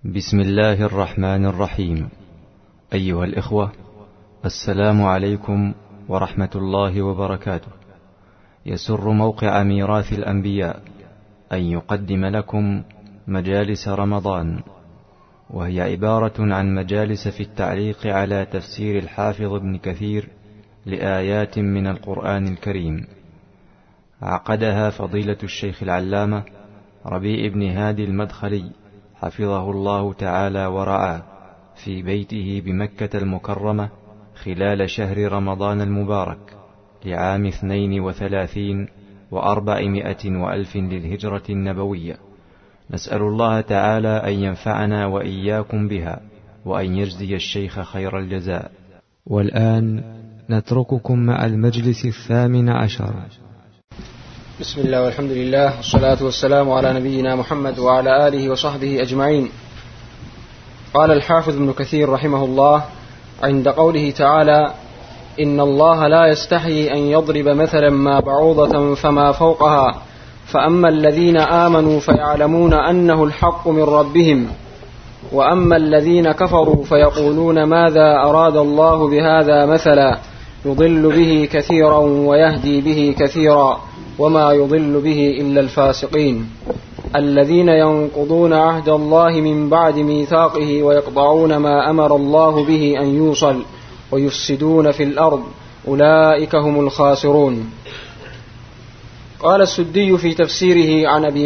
بسم الله الرحمن الرحيم. أيها الإخوة، السلام عليكم ورحمة الله وبركاته. يسر موقع ميراث الأنبياء أن يقدم لكم مجالس رمضان، وهي عبارة عن مجالس في التعليق على تفسير الحافظ ابن كثير لآيات من القرآن الكريم. عقدها فضيلة الشيخ العلامة ربيع بن هادي المدخلي حفظه الله تعالى ورعاه في بيته بمكة المكرمة خلال شهر رمضان المبارك لعام 32 و400 وألف للهجرة النبوية. نسأل الله تعالى أن ينفعنا وإياكم بها، وأن يجزي الشيخ خير الجزاء. والآن نترككم مع المجلس 18. بسم الله والحمد لله والصلاة والسلام على نبينا محمد وعلى آله وصحبه أجمعين. قال الحافظ ابن كثير رحمه الله عند قوله تعالى: إن الله لا يستحيي أن يضرب مثلا ما بعوضة فما فوقها فأما الذين آمنوا فيعلمون أنه الحق من ربهم وأما الذين كفروا فيقولون ماذا أراد الله بهذا مثلا يضل به كثيرا ويهدي به كثيرا وما يضل به إلا الفاسقين الذين ينقضون عهد الله من بعد ميثاقه ويقطعون ما أمر الله به أن يوصل ويفسدون في الأرض أولئك هم الخاسرون. قال السدي في تفسيره عن أبي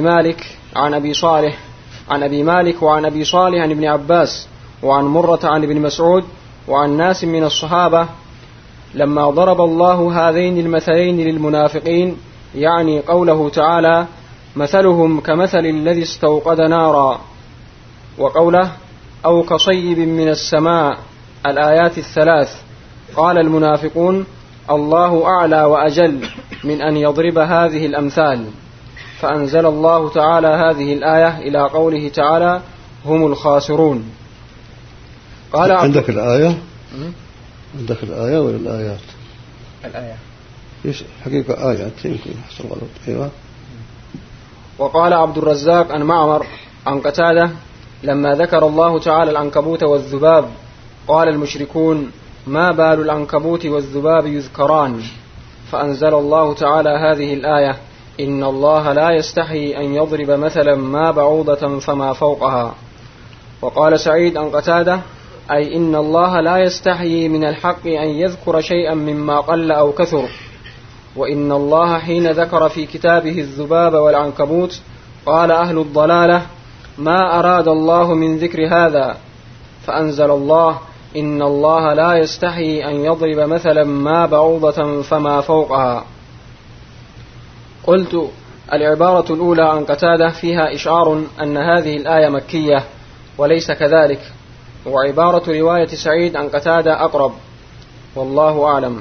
مالك وعن أبي صالح عن ابن عباس وعن مرة عن ابن مسعود وعن ناس من الصحابة: لما ضرب الله هذين المثلين للمنافقين، يعني قوله تعالى: مثلهم كمثل الذي استوقد نارا، وقوله: أو كصيب من السماء، الآيات الثلاث، قال المنافقون: الله أعلى وأجل من أن يضرب هذه الأمثال، فأنزل الله تعالى هذه الآية إلى قوله تعالى: هم الخاسرون. قال عندك الآية؟ عندك الآية ولا الآيات؟ الآية حقيقة آيات يمكن حصل غلط. أيوة. وقال عبد الرزاق عن معمر عن قتادة: لما ذكر الله تعالى العنكبوت والذباب قال المشركون: ما بال العنكبوت والذباب يذكران، فأنزل الله تعالى هذه الآية: إن الله لا يستحي أن يضرب مثلا ما بعوضة فما فوقها. وقال سعيد عن قتادة: أي إن الله لا يستحي من الحق أن يذكر شيئا مما قل أو كثر، وإن الله حين ذكر في كتابه الذباب والعنكبوت قال أهل الضلالة: ما أراد الله من ذكر هذا، فأنزل الله: إن الله لا يستحي أن يضرب مثلا ما بعوضة فما فوقها. قلت: العبارة الأولى عن قتادة فيها إشعار أن هذه الآية مكية، وليس كذلك، وعبارة رواية سعيد عن قتادة أقرب، والله أعلم.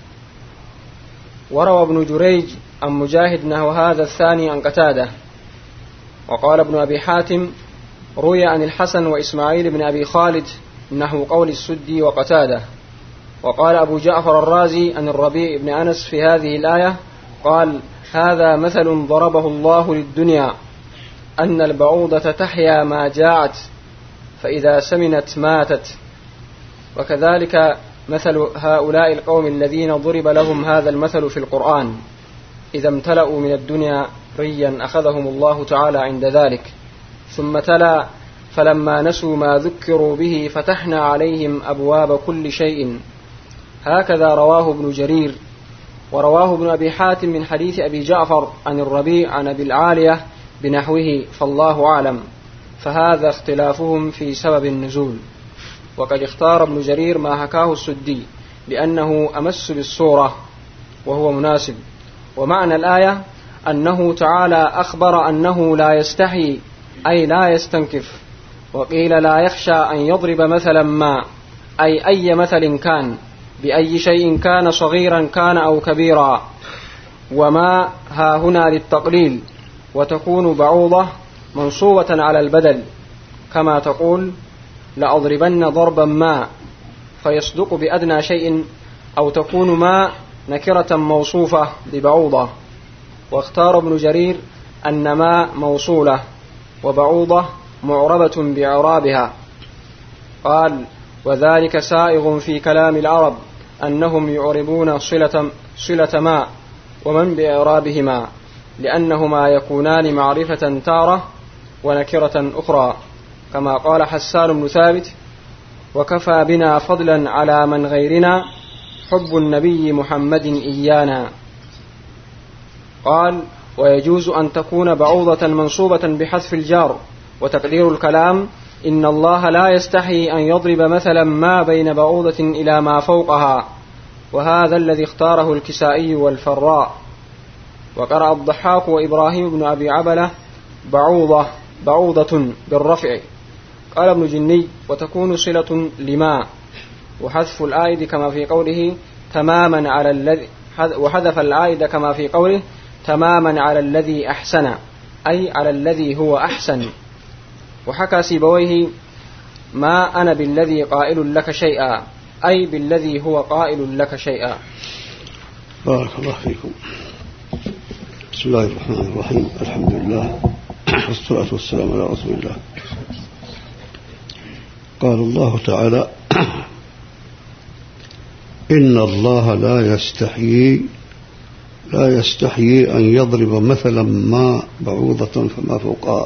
وروى ابن جريج عن مجاهد نحو هذا الثاني عن قتادة. وقال ابن أبي حاتم: روي عن الحسن وإسماعيل بن أبي خالد نحو قول السدي وقتادة. وقال أبو جعفر الرازي عن الربيع بن أنس في هذه الآية قال: هذا مثل ضربه الله للدنيا، أن البعوضة تحيا ما جاعت، فإذا سمنت ماتت. وكذلك مثل هؤلاء القوم الذين ضرب لهم هذا المثل في القرآن، إذا امتلأوا من الدنيا ريا أخذهم الله تعالى عند ذلك. ثم تلا: فلما نسوا ما ذكروا به فتحنا عليهم أبواب كل شيء. هكذا رواه ابن جرير. ورواه ابن أبي حاتم من حديث أبي جعفر عن الربيع عن أبي العالية بنحوه، فالله أعلم، فهذا اختلافهم في سبب النزول. وقد اختار ابن جرير ما حكاه السدي لأنه أمس بالصورة وهو مناسب. ومعنى الآية أنه تعالى أخبر أنه لا يستحي، أي لا يستنكف. وقيل لا يخشى أن يضرب مثلا ما، أي مثل كان، بأي شيء كان، صغيرا كان أو كبيرا. وما ها هنا للتقليل، وتكون بعوضة منصوبة على البدل، كما تقول: لأضربن ضربا ما، فيصدق بأدنى شيء، أو تكون ما نكرة موصوفة لبعوضة. واختار ابن جرير أن ما موصولة وبعوضة معربة بإعرابها. قال: وذلك سائغ في كلام العرب أنهم يعربون صلة ما ومن بإعرابهما، لأنهما يكونان معرفة تارة ونكرة أخرى، كما قال حسان بن ثابت: وكفى بنا فضلا على من غيرنا حب النبي محمد إيانا. قال: ويجوز أن تكون بعوضة منصوبة بحذف الجار، وتقدير الكلام: إن الله لا يستحي أن يضرب مثلا ما بين بعوضة إلى ما فوقها، وهذا الذي اختاره الكسائي والفراء. وقرأ الضحاك وإبراهيم بن أبي عبلة بعوضة بالرفع. قال ابن جني: وتكون صلة لما، وحذف الآيد كما في قوله تماما على الذي، وحذف الآيد كما في قوله تماما على الذي أحسن، أي على الذي هو أحسن. وحكى سيبويه: ما أنا بالذي قائل لك شيئا، أي بالذي هو قائل لك شيئا. بارك الله فيكم. بسم الله الرحمن الرحيم. الحمد لله والصلاة والسلام على رسول الله. قال الله تعالى: إن الله لا يستحيي أن يضرب مثلا ما بعوضة فما فوقها،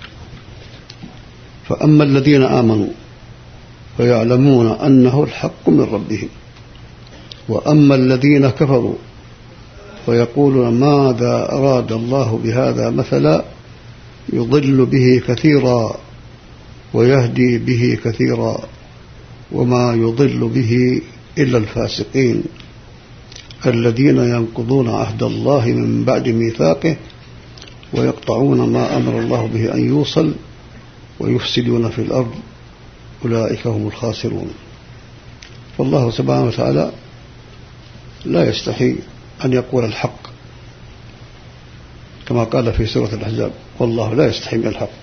فأما الذين آمنوا فيعلمون أنه الحق من ربهم، وأما الذين كفروا فيقولون ماذا أراد الله بهذا مثلا يضل به كثيرا ويهدي به كثيرا وما يضل به إلا الفاسقين الذين ينقضون عهد الله من بعد ميثاقه ويقطعون ما أمر الله به أن يوصل ويفسدون في الأرض أولئك هم الخاسرون. فالله سبحانه وتعالى لا يستحي أن يقول الحق، كما قال في سورة الأحزاب: والله لا يستحي من الحق.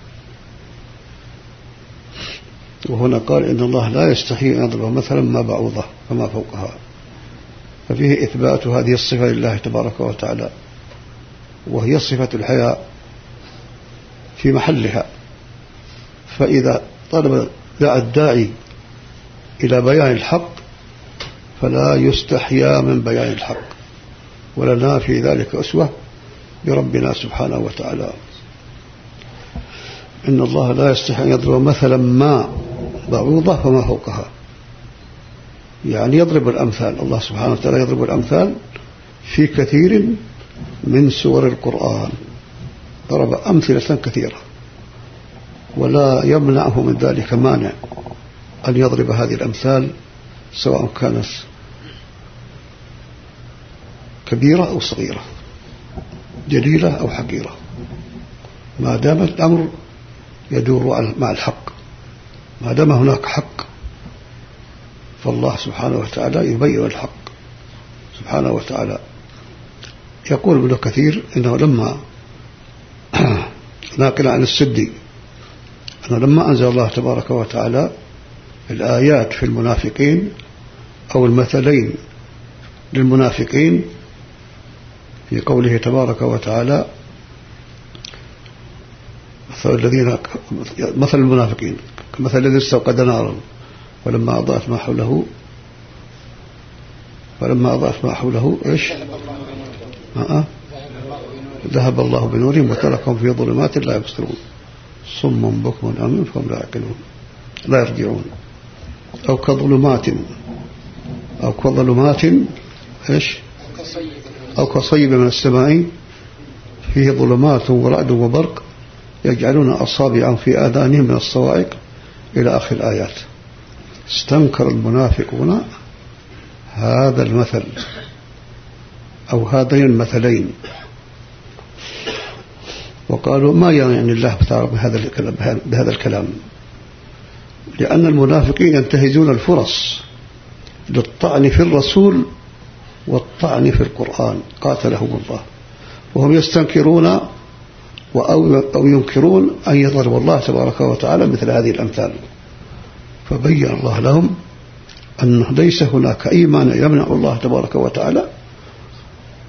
وهنا قال: إن الله لا يستحي أن يضرب مثلا ما بعوضة فما فوقها، ففيه إثبات هذه الصفة لله تبارك وتعالى، وهي صفة الحياء في محلها. فإذا طلب الداعي إلى بيان الحق فلا يستحيا من بيان الحق، ولنا في ذلك أسوة بربنا سبحانه وتعالى. إن الله لا يستحي أن يضرب مثلا ما بعوضة فما فوقها، يعني يضرب الأمثال. الله سبحانه وتعالى يضرب الأمثال في كثير من سور القرآن، ضرب أمثلة كثيرة، ولا يمنعه من ذلك مانع أن يضرب هذه الأمثال سواء كانت كبيرة أو صغيرة، جليلة أو حقيرة، ما دام الأمر يدور مع الحق، ما دام هناك حق فالله سبحانه وتعالى يبين الحق سبحانه وتعالى. يقول ابن كثير إنه لما ناقل عن السدي أنه لما أنزل الله تبارك وتعالى الآيات في المنافقين أو المثلين للمنافقين في قوله تبارك وتعالى: مثل المنافقين كمثل الذي استوقد نارا فلما أضاءت ما حوله إيش؟ ذهب الله بنورهم وتركهم في ظلمات لا يبصرون صم بكم عمي فهم لا يعقلون لا يرجعون. أو كظلمات إيش؟ أو كصيب من السماء فيه ظلمات ورعد وبرق يجعلون أصابعهم في آذانهم من الصواعق إلى آخر الآيات. استنكر المنافقون هذا المثل أو هذين المثلين، وقالوا ما يعني الله تعالى بهذا الكلام، لأن المنافقين ينتهزون الفرص للطعن في الرسول والطعن في القرآن قاتلهم الله، وهم يستنكرون أو ينكرون أن يضرب الله تبارك وتعالى مثل هذه الأمثال. فبين الله لهم أنه ليس هناك أي مانع يمنع الله تبارك وتعالى،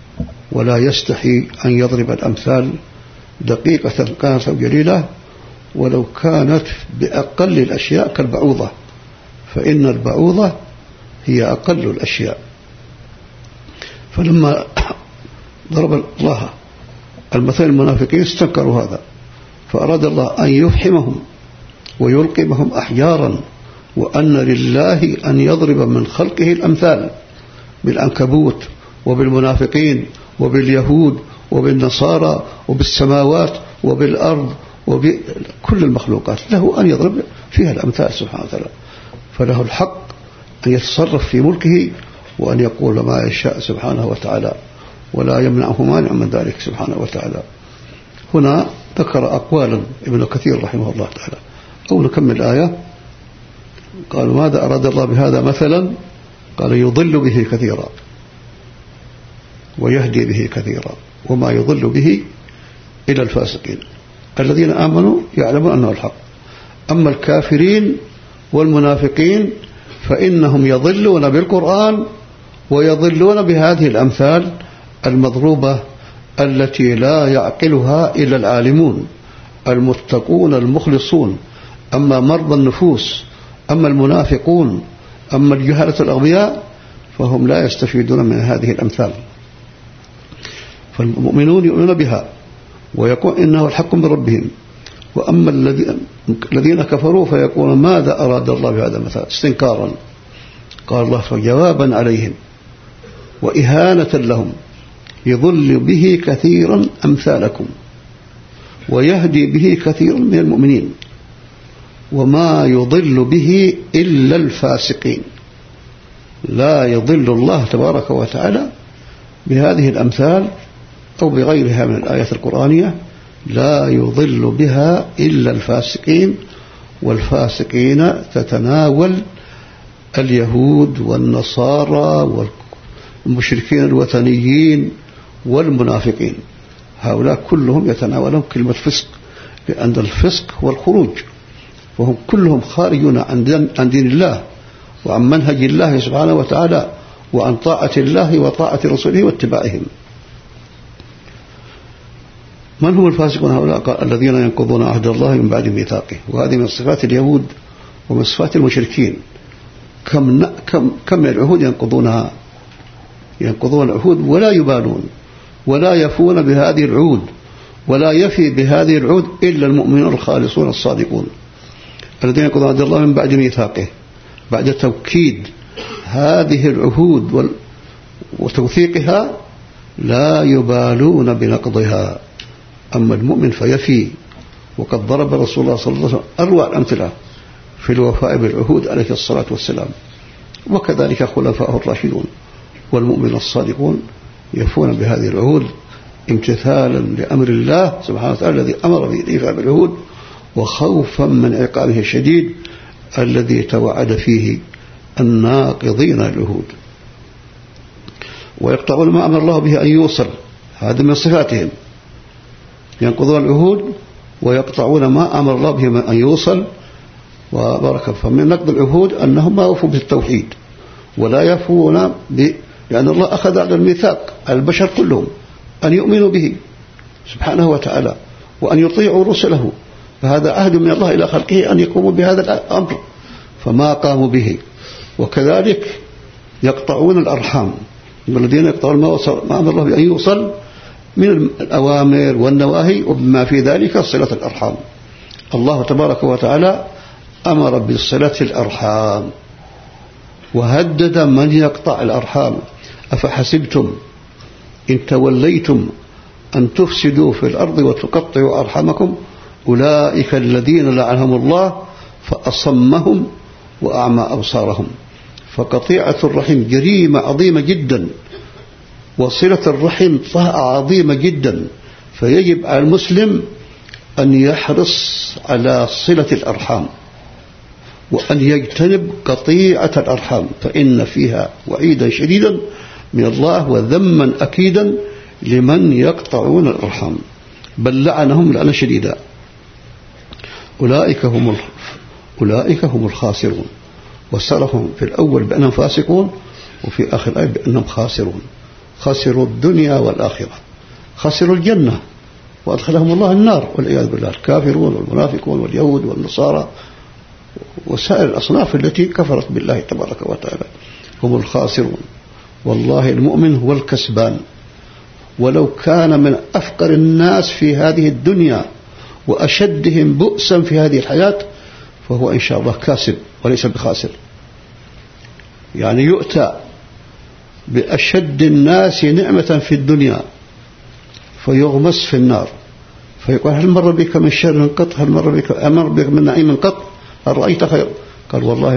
ولا يستحي أن يضرب الأمثال دقيقة كانت أو جليلة، ولو كانت بأقل الأشياء كالبعوضة، فإن البعوضة هي أقل الأشياء. فلما ضرب الله المثل المنافقين استنكروا هذا، فأراد الله أن يفحمهم ويلقمهم أحجارا، وأن لله أن يضرب من خلقه الأمثال بالعنكبوت وبالمنافقين وباليهود وبالنصارى وبالسماوات وبالأرض وبكل المخلوقات، له أن يضرب فيها الأمثال سبحانه وتعالى، فله الحق أن يتصرف في ملكه وأن يقول ما يشاء سبحانه وتعالى، ولا يمنعه مانع من ذلك سبحانه وتعالى. هنا ذكر أقوالا ابن كثير رحمه الله تعالى. أو نكمل الآية. قال ماذا أراد الله بهذا مثلا؟ قال يضل به كثيرا ويهدي به كثيرا، وما يضل به إلى الفاسقين. الذين آمنوا يعلمون أنه الحق، أما الكافرين والمنافقين فإنهم يضلون بالقرآن ويضلون بهذه الأمثال المضروبة التي لا يعقلها إلا العالمون المتقون المخلصون. أما مرضى النفوس، أما المنافقون، أما الجهلة الأغبياء فهم لا يستفيدون من هذه الأمثال. فالمؤمنون يؤمنون بها ويقول إنه الحق من ربهم، وأما الذين كفروا فيقولون ماذا أراد الله بهذا المثال استنكارا. قال الله جوابا عليهم وإهانة لهم يضل به كثيرا أمثالكم ويهدي به كثيرا من المؤمنين وما يضل به إلا الفاسقين. لا يضل الله تبارك وتعالى بهذه الأمثال أو بغيرها من الآيات القرآنية، لا يضل بها إلا الفاسقين. والفاسقين تتناول اليهود والنصارى والمشركين الوثنيين والمنافقين، هؤلاء كلهم يتناولون كلمة فسق، لأن الفسق هو الخروج، وهم كلهم خارجون عن دين الله وعن منهج الله سبحانه وتعالى وعن طاعة الله وطاعة رسوله واتباعهم. من هم الفاسقون هؤلاء؟ الذين ينقضون عهد الله من بعد ميثاقه، وهذه من صفات اليهود ومن صفات المشركين. كم من العهود ينقضون العهود ولا يبالون ولا يفون بهذه العهود، ولا يفي بهذه العهود إلا المؤمنون الخالصون الصادقون الذين ينقضون عهد الله من بعد ميثاقه، بعد توكيد هذه العهود وتوثيقها لا يبالون بنقضها. أما المؤمن فيفي، وقد ضرب رسول الله صلى الله عليه وسلم أروع الأمثلة في الوفاء بالعهود عليه الصلاة والسلام، وكذلك خلفاءه الراشدون والمؤمنون الصادقون يفون بهذه العهود امتثالا لأمر الله سبحانه وتعالى الذي أمر بالإيفاء بالعهود، وخوفا من عقابه الشديد الذي توعد فيه الناقضين العهود. ويقطعون ما أمر الله به أن يوصل، هذا من صفاتهم، ينقضون العهود ويقطعون ما أمر الله به أن يوصل. وبارك. فمن نقض العهود أنهم ما وفوا بالتوحيد ولا يفون لأن الله أخذ على الميثاق على البشر كلهم أن يؤمنوا به سبحانه وتعالى وأن يطيعوا رسله، فهذا عهد من الله إلى خلقه أن يقوموا بهذا الأمر فما قاموا به. وكذلك يقطعون الأرحام، والذين يقطعون ما أمر الله بأن يوصل من الأوامر والنواهي وبما في ذلك صلة الأرحام. الله تبارك وتعالى أمر بصلة الأرحام وهدد من يقطع الأرحام. أفحسبتم إن توليتم أن تفسدوا في الأرض وتقطعوا أرحامكم أولئك الذين لعنهم الله فأصمهم وأعمى أبصارهم. فقطيعة الرحم جريمة عظيمة جدا، وصلة الرحم طاعة عظيمة جدا، فيجب على المسلم أن يحرص على صلة الأرحام وأن يجتنب قطيعة الأرحام، فإن فيها وعيدا شديدا من الله وذما أكيدا لمن يقطعون الأرحام، بل لعنهم لعنة شديدة. أولئك هم الخاسرون، وصرهم في الأول بأنهم فاسقون وفي آخر الآية بأنهم خاسرون. خسروا الدنيا والآخرة، خسروا الجنة وأدخلهم الله النار والعياذ بالله، الكافرون والمنافقون واليهود والنصارى وسائر الأصناف التي كفرت بالله تبارك وتعالى هم الخاسرون. والله المؤمن هو الكسبان، ولو كان من أفقر الناس في هذه الدنيا وأشدهم بؤسا في هذه الحياة فهو إن شاء الله كاسب وليس بخاسر. يعني يؤتى بأشد الناس نعمة في الدنيا فيغمس في النار، فيقول هل مر بك من شر قط؟ هل مر بك من نعيم قط؟ هل رأيت خير؟ قال والله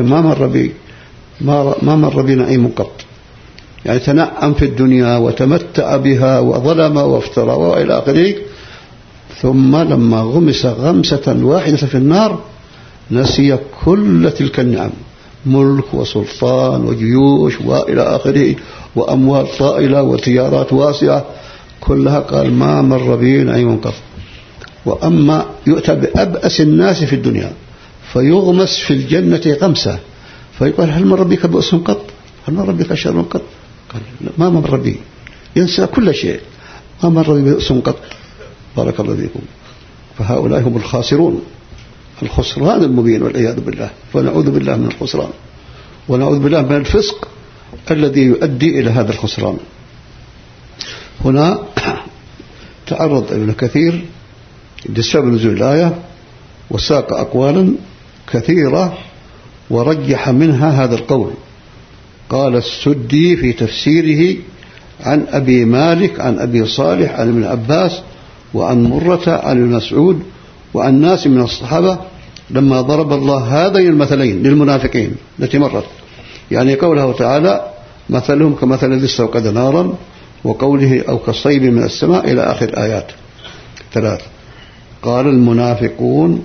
ما مر بي نعيم قط. يعني تنعم في الدنيا وتمتع بها وظلم وافترى وإلى آخره، ثم لما غمس غمسة واحدة في النار نسي كل تلك النعم، ملك وسلطان وجيوش وإلى آخره وأموال طائلة وتجارات واسعة كلها، قال ما مر بي نعيم قط. وأما يؤتى بأبأس الناس في الدنيا فيغمس في الجنة غمسة فيقول هل مر بك بؤس قط؟ هل مر بك شر قط؟ قال ما مر بي، ينسى كل شيء، ما مر بي بؤس قط. بارك الله فيكم. فهؤلاء هم الخاسرون، الخسران المبين والعياذ بالله. فنعوذ بالله من الخسران، ونعوذ بالله من الفسق الذي يؤدي إلى هذا الخسران. هنا تعرض ابن كثير لسبب نزول الآية وساق أقوالا كثيرة ورجح منها هذا القول. قال السدي في تفسيره عن أبي مالك عن أبي صالح عن ابن عباس وعن مرة عن ابن مسعود وعن ناس من الصحابة لما ضرب الله هذين المثلين للمنافقين التي مرت، يعني قوله تعالى مثلهم كمثل الذي استوقد نارا، وقوله أو كصيب من السماء إلى آخر آيات 3. قال المنافقون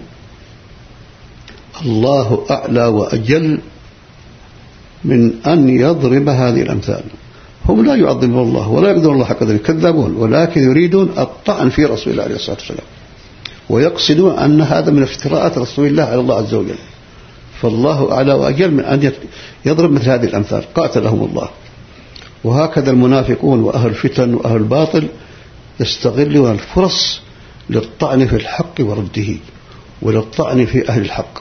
الله أعلى وأجل من أن يضرب هذه الأمثال. هم لا يعظمون الله ولا يقدرون الله حق قدره، كذابون، ولكن يريدون الطعن في رسول الله عليه الصلاة والسلام، ويقصدون أن هذا من افتراءات رسول الله على الله عز وجل. فالله أعلى وأجل من أن يضرب مثل هذه الأمثال، قاتلهم الله. وهكذا المنافقون وأهل الفتن وأهل الباطل يستغلون الفرص للطعن في الحق ورده وللطعن في أهل الحق.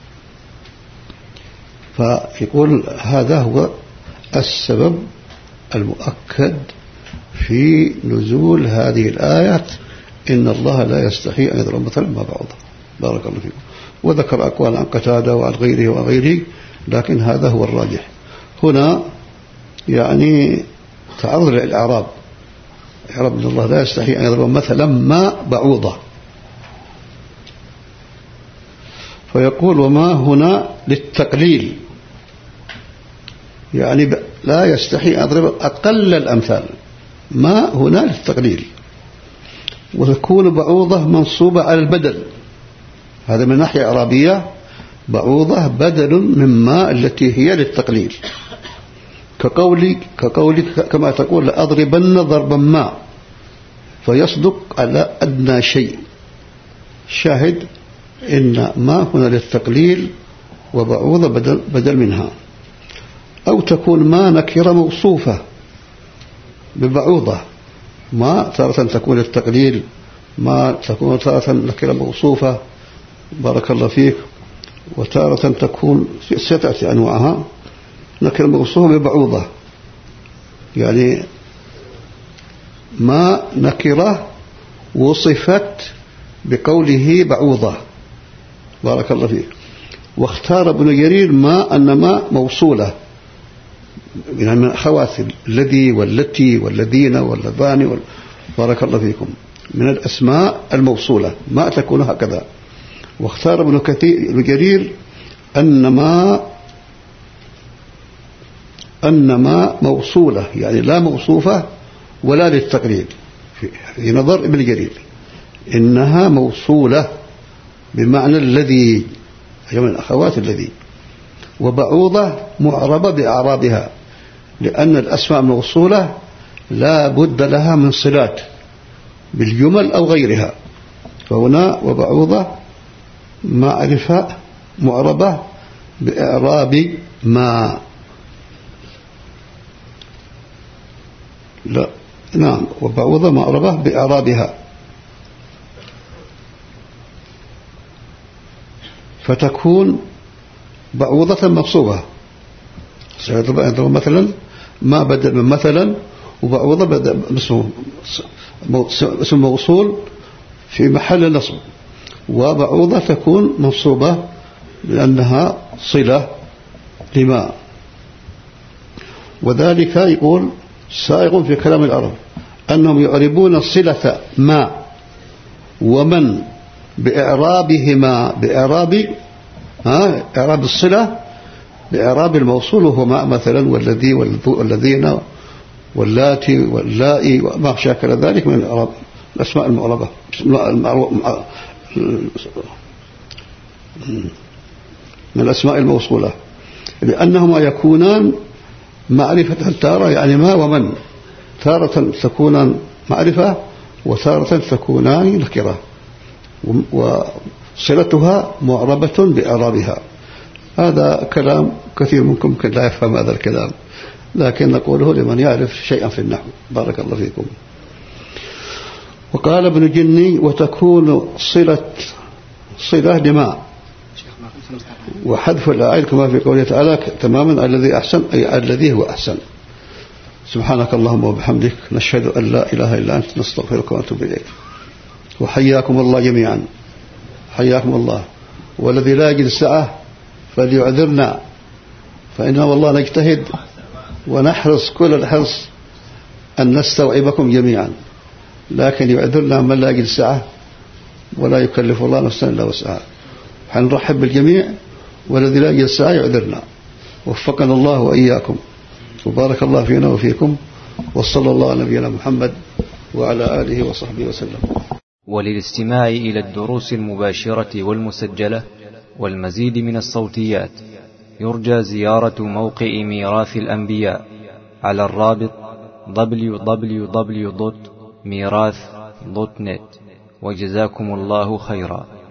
فيقول هذا هو السبب المؤكد في نزول هذه الآيات إن الله لا يستحي أن يضرب مثلا ما بعضه. بارك الله فيكم. وذكر أقوال عن قتادة وعن غيره وغيره، لكن هذا هو الراجح. هنا يعني تعرض للإعراب، إعراب إن الله لا يستحي أن يضرب مثلا ما بعوضة، فيقول وما هنا للتقليل، يعني لا يستحي أن يضرب أقل الأمثال، ما هنا للتقليل. وتكون بعوضة منصوبة على البدل، هذا من ناحية إعرابية، بعوضة بدل من ما التي هي للتقليل، كقولك كما تقول لأضربن ضربا ما، فيصدق على أدنى شيء. شاهد إن ما هنا للتقليل وبعوضة بدل منها. أو تكون ما نكرة موصوفة ببعوضة، ما تارة تكون للتقليل، ما تكون تارة نكرة موصوفة بارك الله فيك، وتارة تكون ستأتي أنواعها نكرة موصوفة ببعوضة، يعني ما نكرة وصفت بقوله بعوضة بارك الله فيك. واختار ابن جرير ما أن ما موصولة، يعني من أخوات الذي والتي والذين واللذان بارك الله فيكم من الأسماء الموصولة ما تكون هكذا. واختار ابن جرير أن ما موصولة، يعني لا موصوفة ولا للتقليد. في نظر ابن جرير إنها موصولة بمعنى الذي، هي من أخوات الذي. وبعوضة معربة بأعرابها، لأن الأسماء الموصولة لا بد لها من صلات بالجمل أو غيرها. فهنا وبعوضة معرفة معربة بإعراب ما، لا نعم، وبعوضة معربة بإعرابها. فتكون بعوضة منصوبة. سيضرب مثلا ما بدل من مثلا، وبعوضة بدل اسم موصول في محل نصب، وبعوضة تكون منصوبة لأنها صلة لما. وذلك يقول سائغ في كلام العرب أنهم يعربون صلة ما ومن بإعرابهما، إعراب الصلة بإعراب الموصول، وهو ما مثلا والذي والذين واللاتي واللائي وما شاكل ذلك من الإعراب الأسماء المعربة من الأسماء الموصولة، لأنهما يكونان معرفة تارة، يعني ما ومن تارة تكونان معرفة وتارة تكونان نكرة، وصلتها معربة بإعرابها. هذا كلام كثير منكم ممكن لا يفهم هذا الكلام، لكن نقوله لمن يعرف شيئا في النحو. بارك الله فيكم. وقال ابن جني وتكون صلة لما، وحذف الأعيد كما في قوله تعالى تماما الذي أحسن أي الذي هو أحسن. سبحانك اللهم وبحمدك، نشهد أن لا إله إلا أنت، نستغفرك ونتوب إليك. وحياكم الله جميعا، حياكم الله. والذي لا يجد الساعة فليعذرنا، فإننا والله نجتهد ونحرص كل الحرص أن نستوعبكم جميعا، لكن يعذرنا من لا يجد الساعة، ولا يكلف الله نفسا إلا وسعها. حنرحب بالجميع، والذي لا يجد الساعة يعذرنا. وفقنا الله وإياكم، وبارك الله فينا وفيكم، وصلى الله على نبينا محمد وعلى آله وصحبه وسلم. وللاستماع إلى الدروس المباشرة والمسجلة والمزيد من الصوتيات يرجى زيارة موقع ميراث الأنبياء على الرابط www.mirath.net. وجزاكم الله خيرا.